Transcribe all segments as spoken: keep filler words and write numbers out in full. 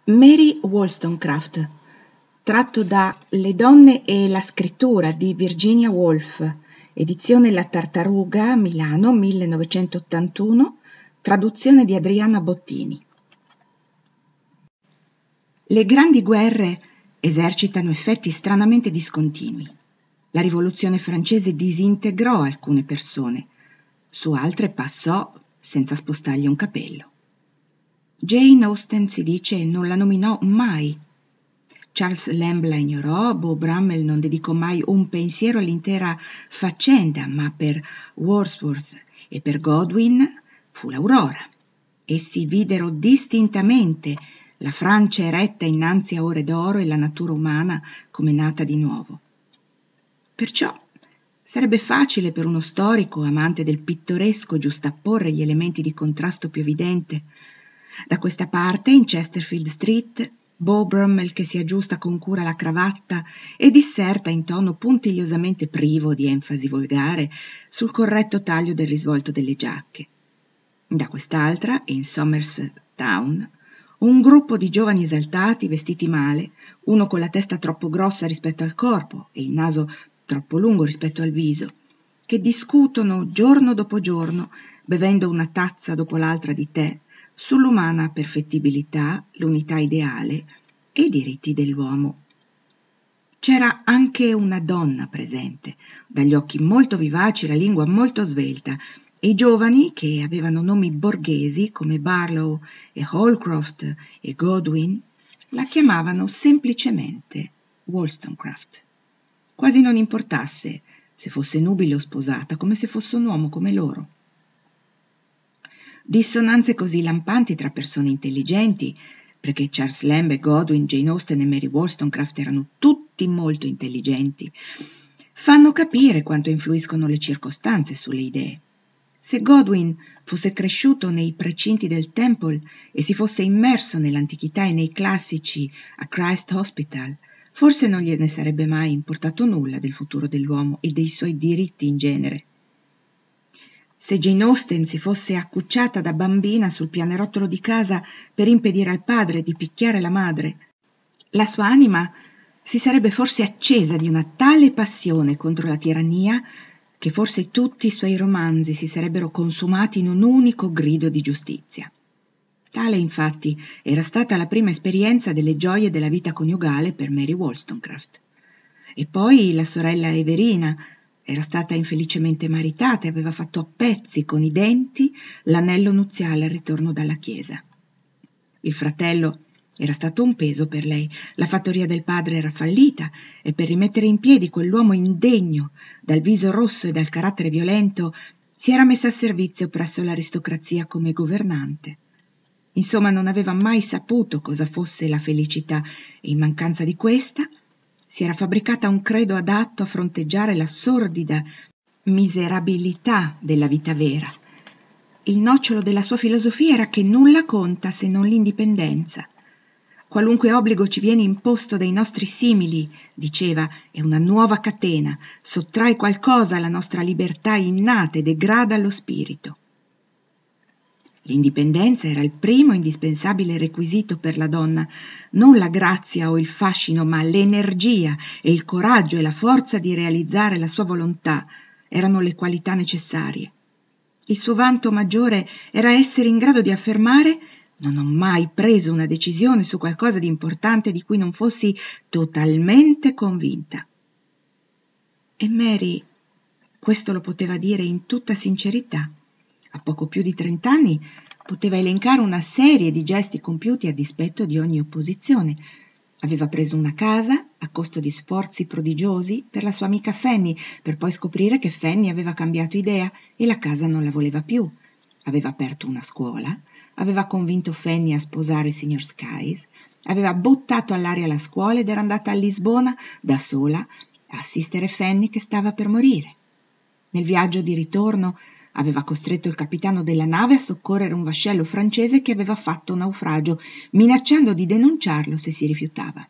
Mary Wollstonecraft, tratto da Le donne e la scrittura di Virginia Woolf, edizione La Tartaruga, Milano, millenovecentottantuno, traduzione di Adriana Bottini. Le grandi guerre esercitano effetti stranamente discontinui. La rivoluzione francese disintegrò alcune persone, su altre passò senza spostargli un capello. Jane Austen, si dice, non la nominò mai. Charles Lamb la ignorò, Beau Brummel non dedicò mai un pensiero all'intera faccenda, ma per Wordsworth e per Godwin fu l'aurora. Essi videro distintamente la Francia eretta innanzi a ore d'oro e la natura umana come nata di nuovo. Perciò sarebbe facile per uno storico, amante del pittoresco, giustapporre gli elementi di contrasto più evidente. Da questa parte, in Chesterfield Street, Beau Brummel che si aggiusta con cura la cravatta e disserta in tono puntigliosamente privo di enfasi volgare sul corretto taglio del risvolto delle giacche. Da quest'altra, in Somerset Town, un gruppo di giovani esaltati vestiti male, uno con la testa troppo grossa rispetto al corpo e il naso troppo lungo rispetto al viso, che discutono giorno dopo giorno, bevendo una tazza dopo l'altra di tè, sull'umana perfettibilità, l'unità ideale e i diritti dell'uomo. C'era anche una donna presente, dagli occhi molto vivaci, la lingua molto svelta, e i giovani, che avevano nomi borghesi come Barlow e Holcroft e Godwin, la chiamavano semplicemente Wollstonecraft. Quasi non importasse se fosse nubile o sposata, come se fosse un uomo come loro. Dissonanze così lampanti tra persone intelligenti, perché Charles Lamb e Godwin, Jane Austen e Mary Wollstonecraft erano tutti molto intelligenti, fanno capire quanto influiscono le circostanze sulle idee. Se Godwin fosse cresciuto nei precinti del Temple e si fosse immerso nell'antichità e nei classici a Christ Hospital, forse non gliene sarebbe mai importato nulla del futuro dell'uomo e dei suoi diritti in genere. Se Jane Austen si fosse accucciata da bambina sul pianerottolo di casa per impedire al padre di picchiare la madre, la sua anima si sarebbe forse accesa di una tale passione contro la tirannia che forse tutti i suoi romanzi si sarebbero consumati in un unico grido di giustizia. Tale, infatti, era stata la prima esperienza delle gioie della vita coniugale per Mary Wollstonecraft. E poi la sorella Everina era stata infelicemente maritata e aveva fatto a pezzi con i denti l'anello nuziale al ritorno dalla chiesa. Il fratello era stato un peso per lei, la fattoria del padre era fallita e per rimettere in piedi quell'uomo indegno, dal viso rosso e dal carattere violento, si era messa a servizio presso l'aristocrazia come governante. Insomma, non aveva mai saputo cosa fosse la felicità e in mancanza di questa si era fabbricata un credo adatto a fronteggiare la sordida miserabilità della vita vera. Il nocciolo della sua filosofia era che nulla conta se non l'indipendenza. Qualunque obbligo ci viene imposto dai nostri simili, diceva, è una nuova catena, sottrae qualcosa alla nostra libertà innata e degrada lo spirito. L'indipendenza era il primo indispensabile requisito per la donna, non la grazia o il fascino, ma l'energia e il coraggio e la forza di realizzare la sua volontà erano le qualità necessarie. Il suo vanto maggiore era essere in grado di affermare: non ho mai preso una decisione su qualcosa di importante di cui non fossi totalmente convinta. E Mary questo lo poteva dire in tutta sincerità. A poco più di trent'anni poteva elencare una serie di gesti compiuti a dispetto di ogni opposizione. Aveva preso una casa a costo di sforzi prodigiosi per la sua amica Fanny, per poi scoprire che Fanny aveva cambiato idea e la casa non la voleva più. Aveva aperto una scuola, aveva convinto Fanny a sposare il signor Skies, aveva buttato all'aria la scuola ed era andata a Lisbona da sola a assistere Fanny che stava per morire. Nel viaggio di ritorno aveva costretto il capitano della nave a soccorrere un vascello francese che aveva fatto naufragio, minacciando di denunciarlo se si rifiutava.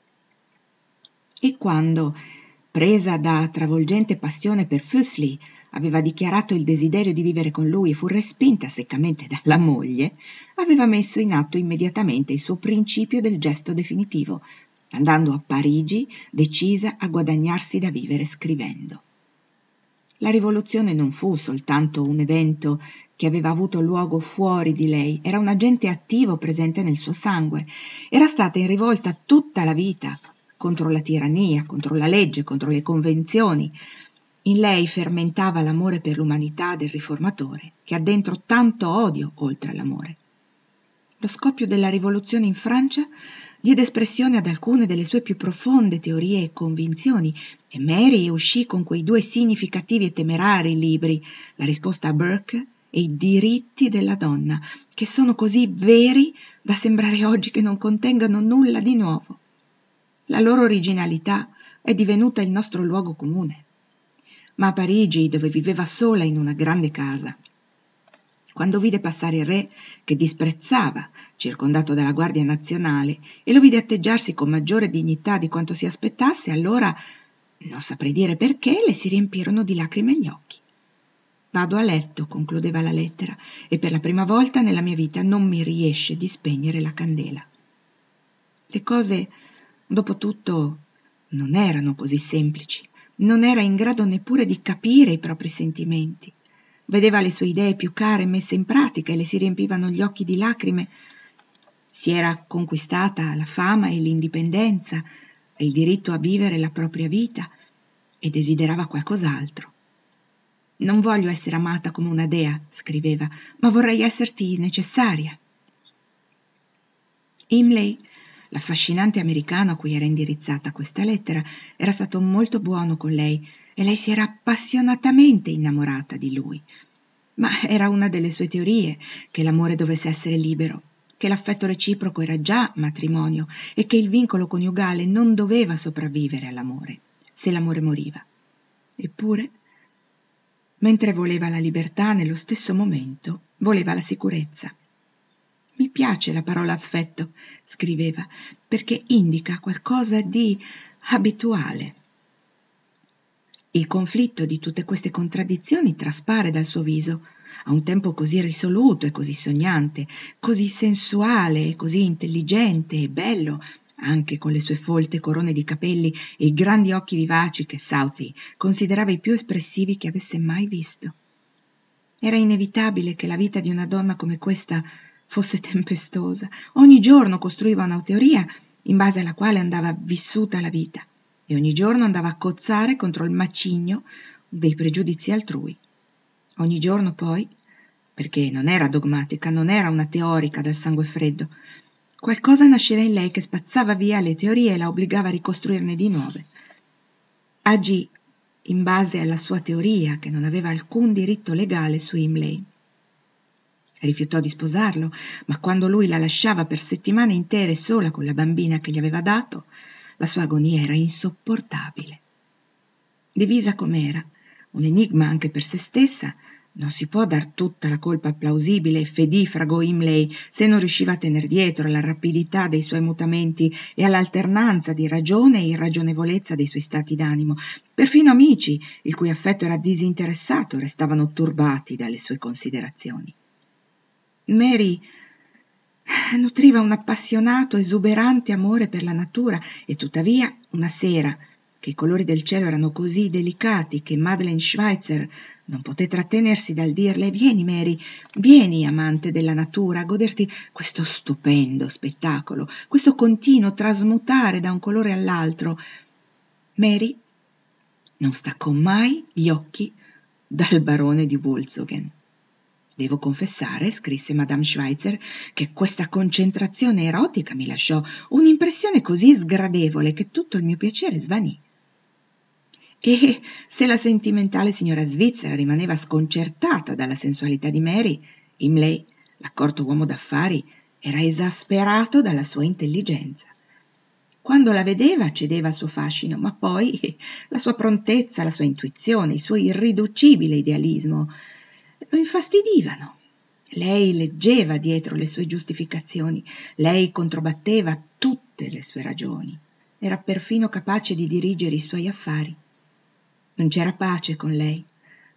E quando, presa da travolgente passione per Fuseli, aveva dichiarato il desiderio di vivere con lui e fu respinta seccamente dalla moglie, aveva messo in atto immediatamente il suo principio del gesto definitivo, andando a Parigi decisa a guadagnarsi da vivere scrivendo. La rivoluzione non fu soltanto un evento che aveva avuto luogo fuori di lei, era un agente attivo presente nel suo sangue, era stata in rivolta tutta la vita contro la tirannia, contro la legge, contro le convenzioni. In lei fermentava l'amore per l'umanità del riformatore, che ha dentro tanto odio oltre all'amore. Lo scoppio della rivoluzione in Francia diede espressione ad alcune delle sue più profonde teorie e convinzioni, e Mary uscì con quei due significativi e temerari libri, La risposta a Burke e I diritti della donna, che sono così veri da sembrare oggi che non contengano nulla di nuovo. La loro originalità è divenuta il nostro luogo comune. Ma a Parigi, dove viveva sola in una grande casa, quando vide passare il re, che disprezzava, circondato dalla Guardia Nazionale, e lo vide atteggiarsi con maggiore dignità di quanto si aspettasse, allora, non saprei dire perché, le si riempirono di lacrime gli occhi. Vado a letto, concludeva la lettera, e per la prima volta nella mia vita non mi riesce di spegnere la candela. Le cose, dopo tutto, non erano così semplici. Non era in grado neppure di capire i propri sentimenti. Vedeva le sue idee più care messe in pratica e le si riempivano gli occhi di lacrime. Si era conquistata la fama e l'indipendenza, e il diritto a vivere la propria vita, e desiderava qualcos'altro. «Non voglio essere amata come una dea», scriveva, «ma vorrei esserti necessaria». Imlay, l'affascinante americano a cui era indirizzata questa lettera, era stato molto buono con lei e lei si era appassionatamente innamorata di lui. Ma era una delle sue teorie che l'amore dovesse essere libero, che l'affetto reciproco era già matrimonio e che il vincolo coniugale non doveva sopravvivere all'amore, se l'amore moriva. Eppure, mentre voleva la libertà, nello stesso momento voleva la sicurezza. «Mi piace la parola affetto», scriveva, «perché indica qualcosa di abituale». Il conflitto di tutte queste contraddizioni traspare dal suo viso, a un tempo così risoluto e così sognante, così sensuale e così intelligente e bello, anche con le sue folte corone di capelli e i grandi occhi vivaci che Southey considerava i più espressivi che avesse mai visto. Era inevitabile che la vita di una donna come questa fosse tempestosa. Ogni giorno costruiva una teoria in base alla quale andava vissuta la vita e ogni giorno andava a cozzare contro il macigno dei pregiudizi altrui. Ogni giorno poi, perché non era dogmatica, non era una teorica dal sangue freddo, qualcosa nasceva in lei che spazzava via le teorie e la obbligava a ricostruirne di nuove. Agì in base alla sua teoria, che non aveva alcun diritto legale su Imlay. Rifiutò di sposarlo, ma quando lui la lasciava per settimane intere sola con la bambina che gli aveva dato, la sua agonia era insopportabile. Divisa com'era, un enigma anche per se stessa, non si può dar tutta la colpa al plausibile e fedifrago Imlay se non riusciva a tener dietro alla rapidità dei suoi mutamenti e all'alternanza di ragione e irragionevolezza dei suoi stati d'animo. Perfino amici, il cui affetto era disinteressato, restavano turbati dalle sue considerazioni. Mary nutriva un appassionato, esuberante amore per la natura e tuttavia una sera, che i colori del cielo erano così delicati che Madeleine Schweitzer non poté trattenersi dal dirle «Vieni, Mary, vieni, amante della natura, a goderti questo stupendo spettacolo, questo continuo trasmutare da un colore all'altro». Mary non staccò mai gli occhi dal barone di Wolzogen. «Devo confessare», scrisse Madame Schweitzer, «che questa concentrazione erotica mi lasciò un'impressione così sgradevole che tutto il mio piacere svanì». E se la sentimentale signora svizzera rimaneva sconcertata dalla sensualità di Mary, Imlay, l'accorto uomo d'affari, era esasperato dalla sua intelligenza. Quando la vedeva cedeva al suo fascino, ma poi la sua prontezza, la sua intuizione, il suo irriducibile idealismo lo infastidivano. Lei leggeva dietro le sue giustificazioni, lei controbatteva tutte le sue ragioni, era perfino capace di dirigere i suoi affari. Non c'era pace con lei,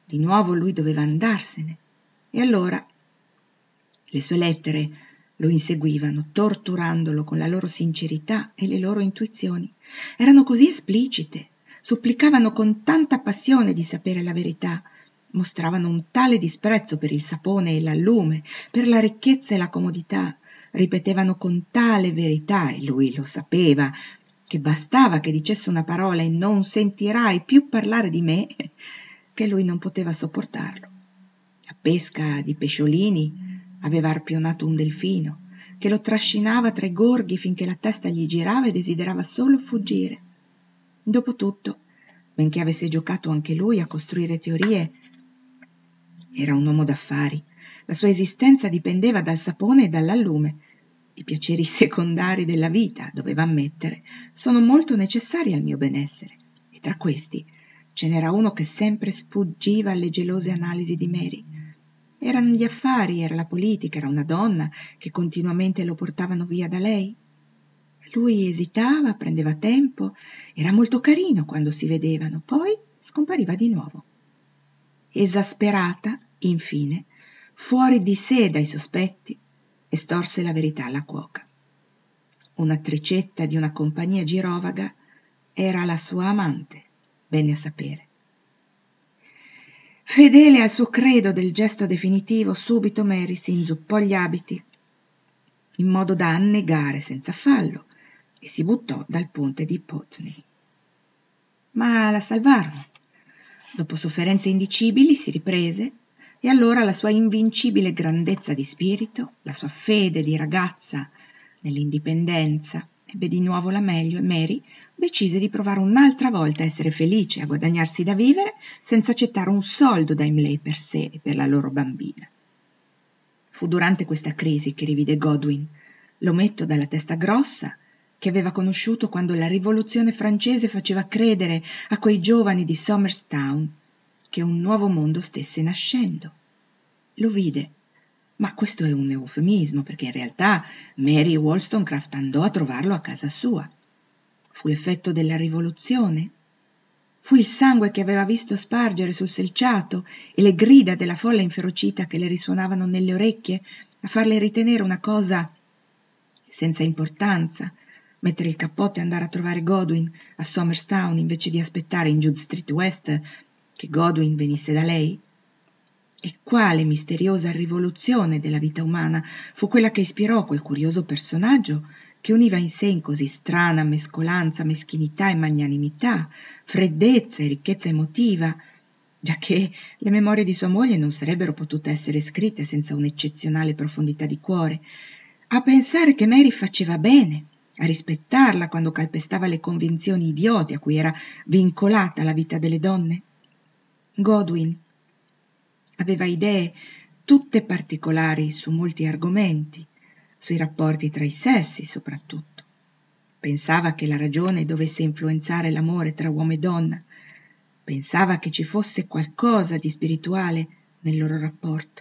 Di nuovo lui doveva andarsene. E allora le sue lettere lo inseguivano, torturandolo con la loro sincerità e le loro intuizioni. Erano così esplicite, supplicavano con tanta passione di sapere la verità, mostravano un tale disprezzo per il sapone e l'allume, per la ricchezza e la comodità, ripetevano con tale verità, e lui lo sapeva, che bastava che dicesse una parola e non sentirai più parlare di me, che lui non poteva sopportarlo. A pesca di pesciolini aveva arpionato un delfino, che lo trascinava tra i gorghi finché la testa gli girava e desiderava solo fuggire. Dopotutto, benché avesse giocato anche lui a costruire teorie, era un uomo d'affari. La sua esistenza dipendeva dal sapone e dall'allume. I piaceri secondari della vita, doveva ammettere, sono molto necessari al mio benessere, e tra questi ce n'era uno che sempre sfuggiva alle gelose analisi di Mary. Erano gli affari, era la politica, era una donna che continuamente lo portavano via da lei. Lui esitava, prendeva tempo, era molto carino quando si vedevano, poi scompariva di nuovo. Esasperata, infine, fuori di sé dai sospetti, estorse la verità alla cuoca. Un'attricetta di una compagnia girovaga era la sua amante, venne a sapere. Fedele al suo credo del gesto definitivo, subito Mary si inzuppò gli abiti, in modo da annegare senza fallo, e si buttò dal ponte di Putney. Ma la salvarono. Dopo sofferenze indicibili si riprese, e allora la sua invincibile grandezza di spirito, la sua fede di ragazza nell'indipendenza, ebbe di nuovo la meglio e Mary decise di provare un'altra volta a essere felice, a guadagnarsi da vivere senza accettare un soldo da Imlay per sé e per la loro bambina. Fu durante questa crisi che rivide Godwin, l'ometto dalla testa grossa, che aveva conosciuto quando la rivoluzione francese faceva credere a quei giovani di Somerstown che un nuovo mondo stesse nascendo. Lo vide, ma questo è un eufemismo, perché in realtà Mary Wollstonecraft andò a trovarlo a casa sua. Fu l'effetto della rivoluzione? Fu il sangue che aveva visto spargere sul selciato e le grida della folla inferocita che le risuonavano nelle orecchie a farle ritenere una cosa senza importanza, mettere il cappotto e andare a trovare Godwin a Somerstown invece di aspettare in Judd Street West che Godwin venisse da lei? E quale misteriosa rivoluzione della vita umana fu quella che ispirò quel curioso personaggio che univa in sé in così strana mescolanza meschinità e magnanimità, freddezza e ricchezza emotiva, giacché le memorie di sua moglie non sarebbero potute essere scritte senza un'eccezionale profondità di cuore, a pensare che Mary faceva bene, a rispettarla quando calpestava le convinzioni idiote a cui era vincolata la vita delle donne. Godwin aveva idee tutte particolari su molti argomenti, sui rapporti tra i sessi soprattutto. Pensava che la ragione dovesse influenzare l'amore tra uomo e donna, pensava che ci fosse qualcosa di spirituale nel loro rapporto.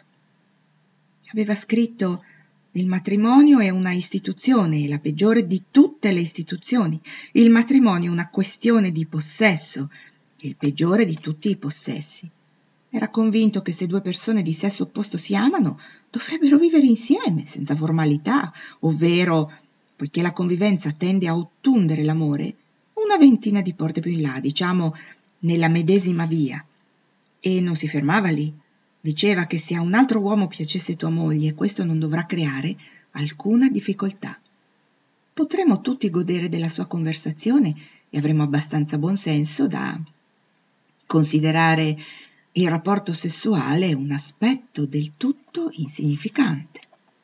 Aveva scritto: il matrimonio è una istituzione, la peggiore di tutte le istituzioni. Il matrimonio è una questione di possesso, il peggiore di tutti i possessi. Era convinto che se due persone di sesso opposto si amano, dovrebbero vivere insieme, senza formalità, ovvero, poiché la convivenza tende a ottundere l'amore, una ventina di porte più in là, diciamo nella medesima via. E non si fermava lì. Diceva che se a un altro uomo piacesse tua moglie, questo non dovrà creare alcuna difficoltà. Potremo tutti godere della sua conversazione e avremo abbastanza buon senso da considerare il rapporto sessuale un aspetto del tutto insignificante.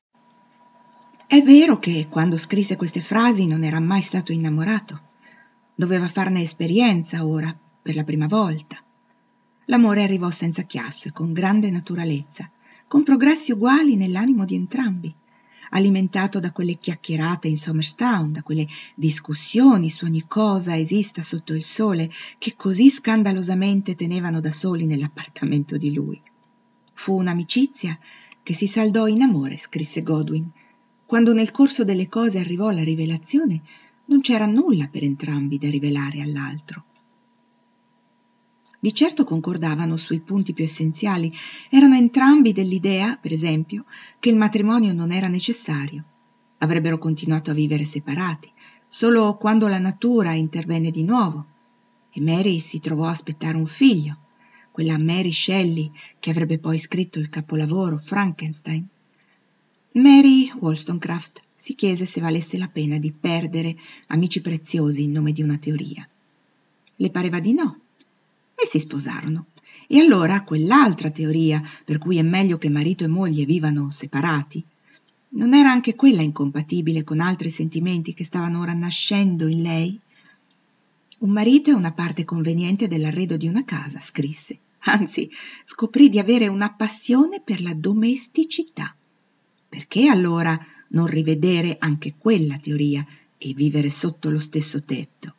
È vero che quando scrisse queste frasi non era mai stato innamorato. Doveva farne esperienza ora, per la prima volta. L'amore arrivò senza chiasso e con grande naturalezza, con progressi uguali nell'animo di entrambi, alimentato da quelle chiacchierate in Somerstown, da quelle discussioni su ogni cosa esista sotto il sole che così scandalosamente tenevano da soli nell'appartamento di lui. Fu un'amicizia che si saldò in amore, scrisse Godwin. Quando nel corso delle cose arrivò la rivelazione, non c'era nulla per entrambi da rivelare all'altro. Di certo concordavano sui punti più essenziali. Erano entrambi dell'idea, per esempio, che il matrimonio non era necessario. Avrebbero continuato a vivere separati, solo quando la natura intervenne di nuovo. E Mary si trovò a aspettare un figlio, quella Mary Shelley che avrebbe poi scritto il capolavoro Frankenstein. Mary Wollstonecraft si chiese se valesse la pena di perdere amici preziosi in nome di una teoria. Le pareva di no, e si sposarono. E allora quell'altra teoria, per cui è meglio che marito e moglie vivano separati, non era anche quella incompatibile con altri sentimenti che stavano ora nascendo in lei? Un marito è una parte conveniente dell'arredo di una casa, scrisse. Anzi, scoprì di avere una passione per la domesticità. Perché allora non rivedere anche quella teoria e vivere sotto lo stesso tetto?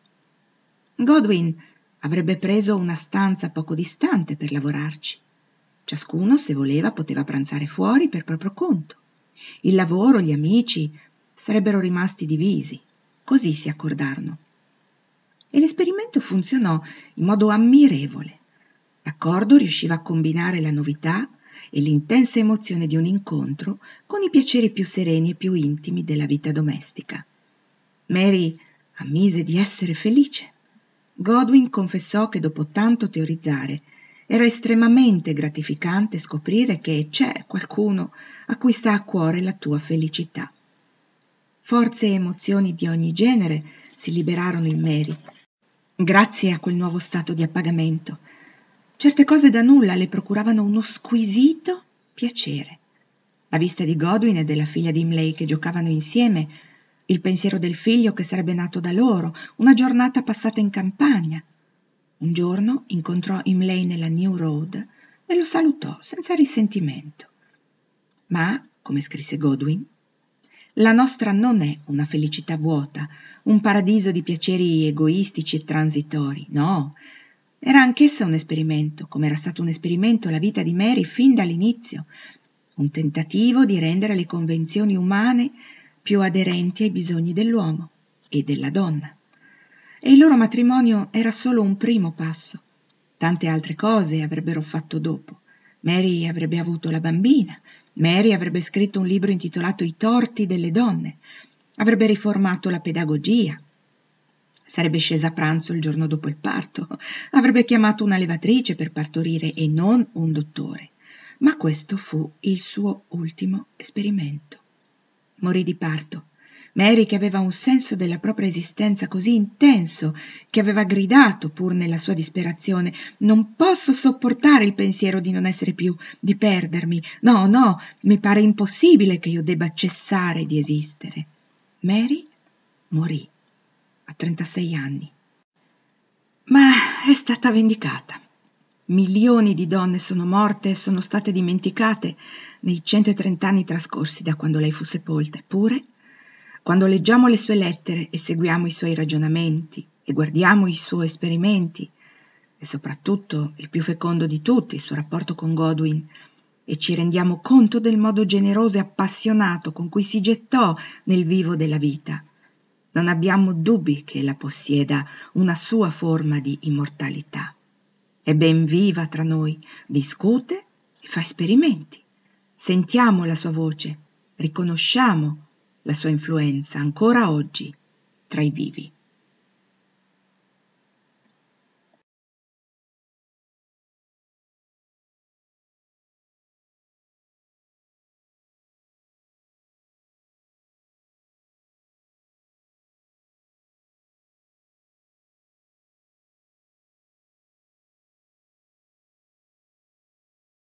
Godwin avrebbe preso una stanza poco distante per lavorarci. Ciascuno, se voleva, poteva pranzare fuori per proprio conto. Il lavoro, gli amici sarebbero rimasti divisi. Così si accordarono. E l'esperimento funzionò in modo ammirevole. L'accordo riusciva a combinare la novità e l'intensa emozione di un incontro con i piaceri più sereni e più intimi della vita domestica. Mary ammise di essere felice. Godwin confessò che dopo tanto teorizzare era estremamente gratificante scoprire che c'è qualcuno a cui sta a cuore la tua felicità. Forze e emozioni di ogni genere si liberarono in Mary, grazie a quel nuovo stato di appagamento. Certe cose da nulla le procuravano uno squisito piacere. La vista di Godwin e della figlia di Imlay che giocavano insieme, il pensiero del figlio che sarebbe nato da loro, una giornata passata in campagna. Un giorno incontrò Imlay nella New Road e lo salutò senza risentimento. Ma, come scrisse Godwin, la nostra non è una felicità vuota, un paradiso di piaceri egoistici e transitori, no. Era anch'essa un esperimento, come era stato un esperimento la vita di Mary fin dall'inizio, un tentativo di rendere le convenzioni umane più aderenti ai bisogni dell'uomo e della donna. E il loro matrimonio era solo un primo passo. Tante altre cose avrebbero fatto dopo. Mary avrebbe avuto la bambina, Mary avrebbe scritto un libro intitolato I torti delle donne, avrebbe riformato la pedagogia, sarebbe scesa a pranzo il giorno dopo il parto, avrebbe chiamato una levatrice per partorire e non un dottore. Ma questo fu il suo ultimo esperimento. Morì di parto. Mary, che aveva un senso della propria esistenza così intenso, che aveva gridato pur nella sua disperazione: «Non posso sopportare il pensiero di non essere più, di perdermi. No, no, mi pare impossibile che io debba cessare di esistere». Mary morì a trentasei anni. Ma è stata vendicata. Milioni di donne sono morte e sono state dimenticate nei centotrenta anni trascorsi da quando lei fu sepolta. Eppure, quando leggiamo le sue lettere e seguiamo i suoi ragionamenti e guardiamo i suoi esperimenti, e soprattutto il più fecondo di tutti, il suo rapporto con Godwin, e ci rendiamo conto del modo generoso e appassionato con cui si gettò nel vivo della vita, non abbiamo dubbi che ella possieda una sua forma di immortalità. È ben viva tra noi, discute e fa esperimenti. Sentiamo la sua voce, riconosciamo la sua influenza ancora oggi tra i vivi.